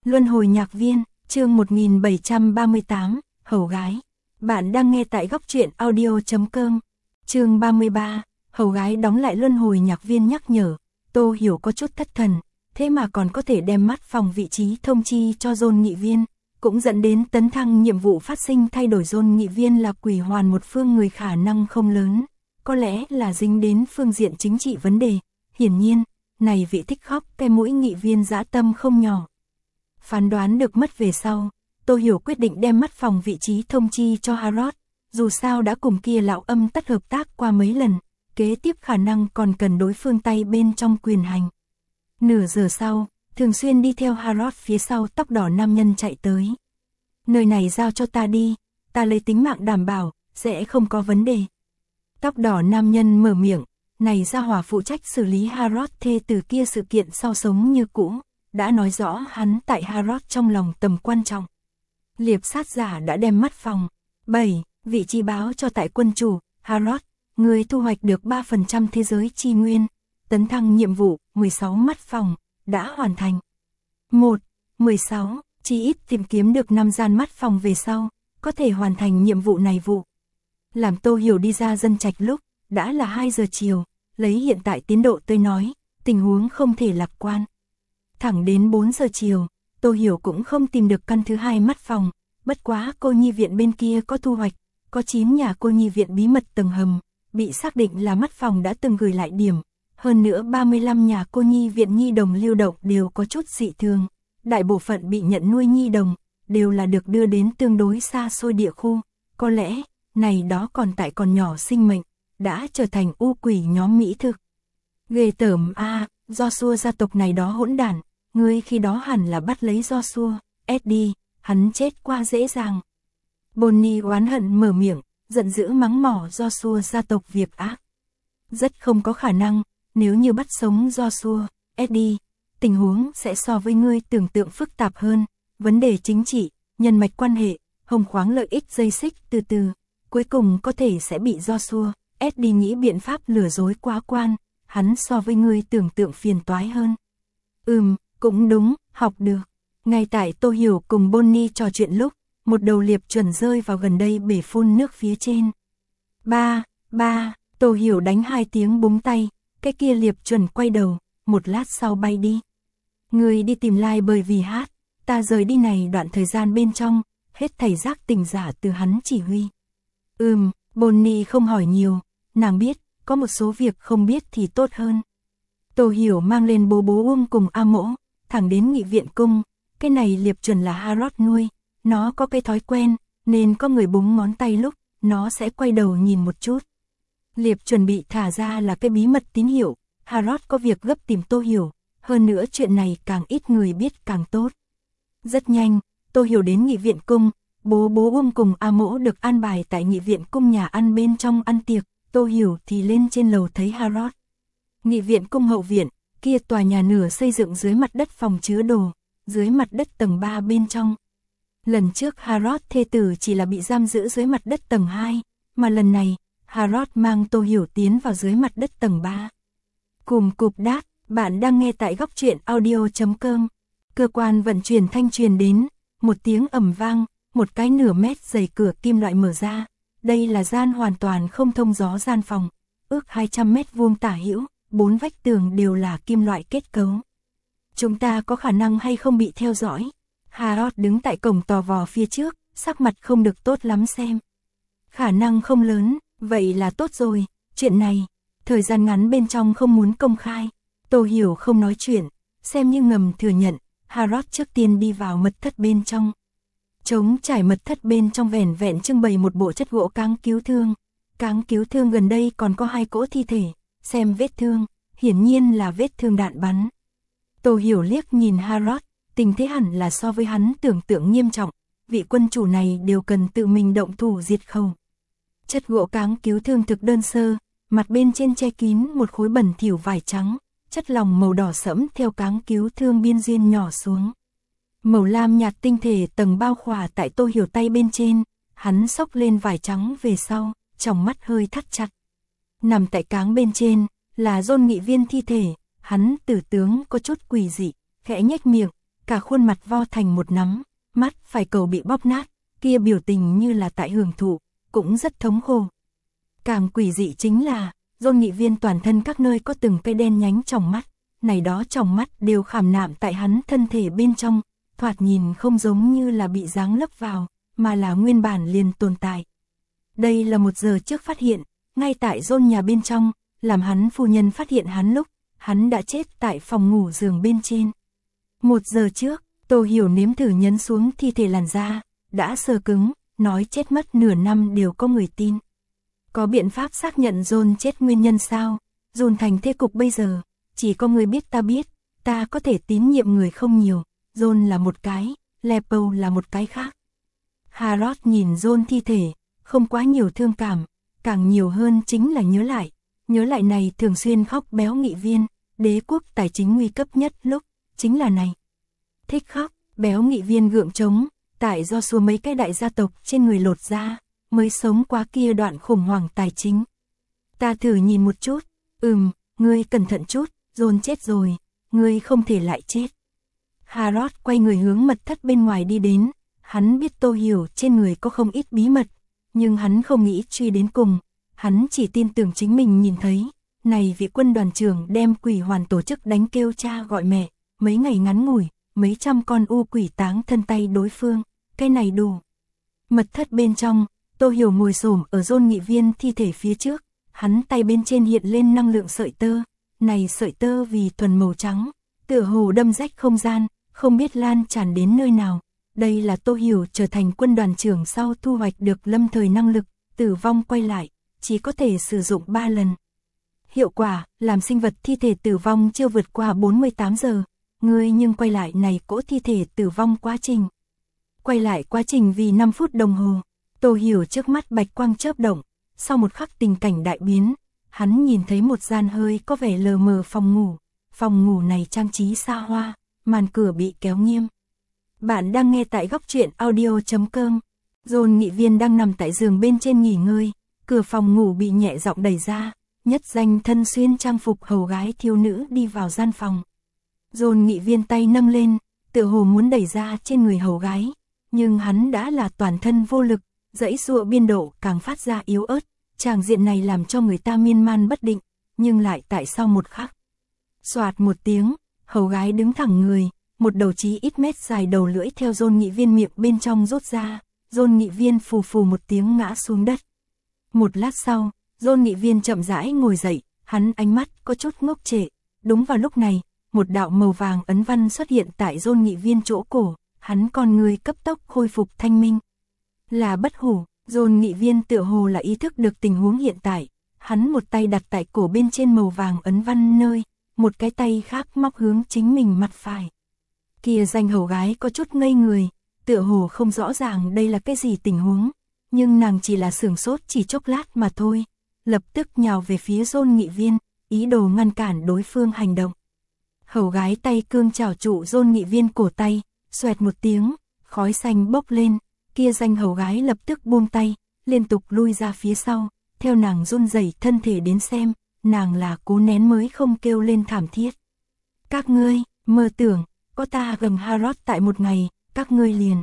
Luân hồi nhạc viên, chương 1738, Hầu gái. Bạn đang nghe tại góc truyện audio.com. Chương 33, Hầu gái đóng lại luân hồi nhạc viên nhắc nhở. Tô Hiểu có chút thất thần, thế mà còn có thể đem mắt phòng vị trí thông chi cho John nghị viên, cũng dẫn đến tấn thăng nhiệm vụ phát sinh thay đổi. John nghị viên là quỷ hoàn một phương người khả năng không lớn, có lẽ là dính đến phương diện chính trị vấn đề. Hiển nhiên, này vị thích khóc cái mũi nghị viên dã tâm không nhỏ. Phán đoán được mất về sau, Tô Hiểu quyết định đem mắt phòng vị trí thông chi cho Harrod, dù sao đã cùng kia lão âm tất hợp tác qua mấy lần, kế tiếp khả năng còn cần đối phương tay bên trong quyền hành. Nửa giờ sau, thường xuyên đi theo Harrod phía sau tóc đỏ nam nhân chạy tới. Nơi này giao cho ta đi, ta lấy tính mạng đảm bảo, sẽ không có vấn đề. Tóc đỏ nam nhân mở miệng, này ra hỏa phụ trách xử lý Harrod thê từ kia sự kiện sau sống như cũ, đã nói rõ hắn tại Harrod trong lòng tầm quan trọng. Liệp sát giả đã đem mắt phòng 7 vị trí báo cho tại quân chủ. Harrod, người thu hoạch được 3% thế giới chi nguyên, tấn thăng nhiệm vụ 16 mắt phòng đã hoàn thành. 16, chỉ ít tìm kiếm được 5 gian mắt phòng về sau, có thể hoàn thành nhiệm vụ này vụ. Làm Tô Hiểu đi ra dân trạch lúc, đã là 2 giờ chiều, lấy hiện tại tiến độ tôi nói, tình huống không thể lạc quan. Thẳng đến 4 giờ chiều, Tô Hiểu cũng không tìm được căn thứ 2 mắt phòng, bất quá cô nhi viện bên kia có thu hoạch, có 9 nhà cô nhi viện bí mật tầng hầm, bị xác định là mắt phòng đã từng gửi lại điểm, hơn nữa 35 nhà cô nhi viện nhi đồng lưu động đều có chút dị thường, đại bộ phận bị nhận nuôi nhi đồng, đều là được đưa đến tương đối xa xôi địa khu, có lẽ, này đó còn tại còn nhỏ sinh mệnh, đã trở thành u quỷ nhóm mỹ thực. Ghê tởm a, Joshua gia tộc này đó hỗn đản, ngươi khi đó hẳn là bắt lấy Joshua, Eddie, hắn chết qua dễ dàng. Bonnie oán hận mở miệng, giận dữ mắng mỏ Joshua gia tộc việc ác. Rất không có khả năng, nếu như bắt sống Joshua, Eddie, tình huống sẽ so với ngươi tưởng tượng phức tạp hơn, vấn đề chính trị, nhân mạch quan hệ, hồng khoáng lợi ích dây xích từ từ, cuối cùng có thể sẽ bị Joshua, Eddie nghĩ biện pháp lừa dối quá quan, hắn so với ngươi tưởng tượng phiền toái hơn. Cũng đúng, học được. Ngay tại Tô Hiểu cùng Bonnie trò chuyện lúc, một đầu liệp chuẩn rơi vào gần đây bể phun nước phía trên. Ba, Tô Hiểu đánh 2 tiếng búng tay, cái kia liệp chuẩn quay đầu, một lát sau bay đi. Người đi tìm Lai bởi vì hát, ta rời đi này đoạn thời gian bên trong, hết thảy giác tỉnh giả từ hắn chỉ huy. Bonnie không hỏi nhiều, nàng biết, có một số việc không biết thì tốt hơn. Tô Hiểu mang lên bố cùng A Mỗ, thẳng đến nghị viện cung, cái này liệp chuẩn là Harrod nuôi, nó có cái thói quen, nên có người búng ngón tay lúc, nó sẽ quay đầu nhìn một chút. Liệp chuẩn bị thả ra là cái bí mật tín hiệu, Harrod có việc gấp tìm Tô Hiểu, hơn nữa chuyện này càng ít người biết càng tốt. Rất nhanh, Tô Hiểu đến nghị viện cung, bố cùng A Mỗ được an bài tại nghị viện cung nhà ăn bên trong ăn tiệc, Tô Hiểu thì lên trên lầu thấy Harrod. Nghị viện cung hậu viện, kia tòa nhà nửa xây dựng dưới mặt đất phòng chứa đồ, dưới mặt đất tầng 3 bên trong. Lần trước Harrod thê tử chỉ là bị giam giữ dưới mặt đất tầng 2, mà lần này, Harrod mang Tô Hiểu tiến vào dưới mặt đất tầng 3. Cùm cụp đát, bạn đang nghe tại góc truyện audio.com. Cơ quan vận chuyển thanh truyền đến, một tiếng ầm vang, một cái nửa mét dày cửa kim loại mở ra. Đây là gian hoàn toàn không thông gió gian phòng, ước 200 mét vuông tả hữu, 4 vách tường đều là kim loại kết cấu. Chúng ta có khả năng hay không bị theo dõi? Harrod đứng tại cổng tò vò phía trước, sắc mặt không được tốt lắm xem. Khả năng không lớn, vậy là tốt rồi, chuyện này, thời gian ngắn bên trong không muốn công khai. Tô Hiểu không nói chuyện, xem như ngầm thừa nhận, Harrod trước tiên đi vào mật thất bên trong. Trống trải mật thất bên trong vẻn vẹn trưng bày một bộ chất gỗ cáng cứu thương. Cáng cứu thương gần đây còn có 2 cỗ thi thể, xem vết thương, hiển nhiên là vết thương đạn bắn. Tô Hiểu liếc nhìn Harrod, tình thế hẳn là so với hắn tưởng tượng nghiêm trọng, vị quân chủ này đều cần tự mình động thủ diệt khẩu. Chất gỗ cáng cứu thương thực đơn sơ, mặt bên trên che kín một khối bẩn thỉu vải trắng, chất lỏng màu đỏ sẫm theo cáng cứu thương biên duyên nhỏ xuống. Màu lam nhạt tinh thể tầng bao khỏa tại Tô Hiểu tay bên trên, hắn xốc lên vải trắng về sau, trong mắt hơi thắt chặt. Nằm tại cáng bên trên, là John nghị viên thi thể, hắn tử tướng có chút quỷ dị, khẽ nhếch miệng, cả khuôn mặt vo thành một nắm, mắt phải cầu bị bóp nát, kia biểu tình như là tại hưởng thụ, cũng rất thống khổ. Càng quỷ dị chính là, John Nghị Viên toàn thân các nơi có từng cây đen nhánh tròng mắt, này đó tròng mắt đều khảm nạm tại hắn thân thể bên trong, thoạt nhìn không giống như là bị giáng lấp vào, mà là nguyên bản liền tồn tại. Đây là 1 giờ trước phát hiện, ngay tại John nhà bên trong, làm hắn phu nhân phát hiện hắn lúc, hắn đã chết tại phòng ngủ giường bên trên. 1 giờ trước, Tô Hiểu nếm thử nhấn xuống thi thể làn da, đã sờ cứng, nói chết mất nửa năm đều có người tin. Có biện pháp xác nhận John chết nguyên nhân sao? John thành thế cục bây giờ, chỉ có người biết, ta có thể tín nhiệm người không nhiều, John là một cái, Lepo là một cái khác. Harold nhìn John thi thể, không quá nhiều thương cảm, càng nhiều hơn chính là nhớ lại này thường xuyên khóc béo Nghị Viên, đế quốc tài chính nguy cấp nhất lúc, chính là này. Thích khóc, béo Nghị Viên gượng trống, tại do xua mấy cái đại gia tộc trên người lột ra, mới sống qua kia đoạn khủng hoảng tài chính. Ta thử nhìn một chút, ngươi cẩn thận chút, John chết rồi, ngươi không thể lại chết. Harold quay người hướng mật thất bên ngoài đi đến, hắn biết Tô Hiểu trên người có không ít bí mật, nhưng hắn không nghĩ truy đến cùng, hắn chỉ tin tưởng chính mình nhìn thấy, này vị quân đoàn trưởng đem quỷ hoàn tổ chức đánh kêu cha gọi mẹ, mấy ngày ngắn ngủi, mấy trăm con u quỷ táng thân tay đối phương, cái này đủ. Mật thất bên trong, Tô Hiểu ngồi xổm ở John Nghị Viên thi thể phía trước, hắn tay bên trên hiện lên năng lượng sợi tơ, này sợi tơ vì thuần màu trắng, tựa hồ đâm rách không gian, không biết lan tràn đến nơi nào. Đây là Tô Hiểu trở thành quân đoàn trưởng sau thu hoạch được lâm thời năng lực, tử vong quay lại, chỉ có thể sử dụng 3 lần. Hiệu quả, làm sinh vật thi thể tử vong chưa vượt qua 48 giờ, ngươi nhưng quay lại này cỗ thi thể tử vong quá trình. Quay lại quá trình vì 5 phút đồng hồ, Tô Hiểu trước mắt bạch quang chớp động, sau một khắc tình cảnh đại biến, hắn nhìn thấy một gian hơi có vẻ lờ mờ phòng ngủ này trang trí xa hoa, màn cửa bị kéo nghiêm. Bạn đang nghe tại góc truyện audio.com. John Nghị Viên đang nằm tại giường bên trên nghỉ ngơi, cửa phòng ngủ bị nhẹ giọng đẩy ra, nhất danh thân xuyên trang phục hầu gái thiếu nữ đi vào gian phòng. John Nghị Viên tay nâng lên, tựa hồ muốn đẩy ra trên người hầu gái, nhưng hắn đã là toàn thân vô lực, dãy giụa biên độ càng phát ra yếu ớt, tràng diện này làm cho người ta miên man bất định, nhưng lại tại sau một khắc. Xoạt một tiếng, hầu gái đứng thẳng người, một đầu chí ít mét dài đầu lưỡi theo John Nghị Viên miệng bên trong rốt ra, John Nghị Viên phù phù một tiếng ngã xuống đất. Một lát sau, John Nghị Viên chậm rãi ngồi dậy, hắn ánh mắt có chút ngốc trệ. Đúng vào lúc này, một đạo màu vàng ấn văn xuất hiện tại John Nghị Viên chỗ cổ, hắn con người cấp tốc khôi phục thanh minh. Là bất hủ, John Nghị Viên tựa hồ là ý thức được tình huống hiện tại, hắn một tay đặt tại cổ bên trên màu vàng ấn văn nơi, một cái tay khác móc hướng chính mình mặt phải. Kia danh hầu gái có chút ngây người, tựa hồ không rõ ràng đây là cái gì tình huống, nhưng nàng chỉ là sửng sốt chỉ chốc lát mà thôi, lập tức nhào về phía John Nghị Viên, ý đồ ngăn cản đối phương hành động. Hầu gái tay cương chảo trụ John Nghị Viên cổ tay, xoẹt một tiếng, khói xanh bốc lên, kia danh hầu gái lập tức buông tay, liên tục lui ra phía sau, theo nàng run rẩy thân thể đến xem, nàng là cố nén mới không kêu lên thảm thiết. Các ngươi, mơ tưởng, có ta gầm Harold tại một ngày, các ngươi liền.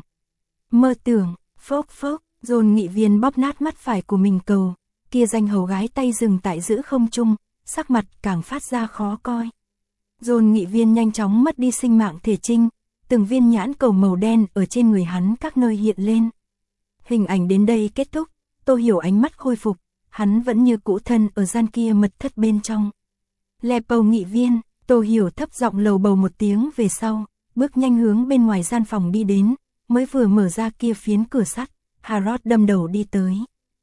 Mơ tưởng, phốc phốc, John Nghị Viên bóp nát mắt phải của mình cầu, kia danh hầu gái tay dừng tại giữa không trung, sắc mặt càng phát ra khó coi. John Nghị Viên nhanh chóng mất đi sinh mạng thể trinh, từng viên nhãn cầu màu đen ở trên người hắn các nơi hiện lên. Hình ảnh đến đây kết thúc, Tô Hiểu ánh mắt khôi phục, hắn vẫn như cũ thân ở gian kia mật thất bên trong. Lepo Nghị Viên, Tô Hiểu thấp giọng lầu bầu một tiếng về sau, bước nhanh hướng bên ngoài gian phòng đi đến, mới vừa mở ra kia phiến cửa sắt, Harold đâm đầu đi tới.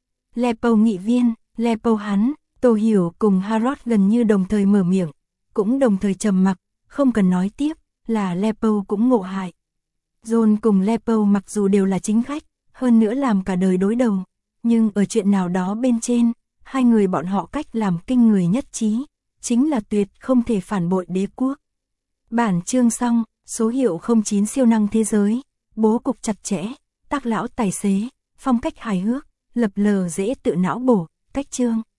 Lepo Nghị Viên, Lepo hắn, Tô Hiểu cùng Harold gần như đồng thời mở miệng, cũng đồng thời trầm mặc, không cần nói tiếp, là Lepo cũng ngộ hại. John cùng Lepo mặc dù đều là chính khách, hơn nữa làm cả đời đối đầu, nhưng ở chuyện nào đó bên trên, hai người bọn họ cách làm kinh người nhất trí, chính là tuyệt không thể phản bội đế quốc. Bản chương xong, số hiệu 09 siêu năng thế giới, bố cục chặt chẽ, tác lão tài xế, phong cách hài hước, lập lờ dễ tự não bổ, cách chương.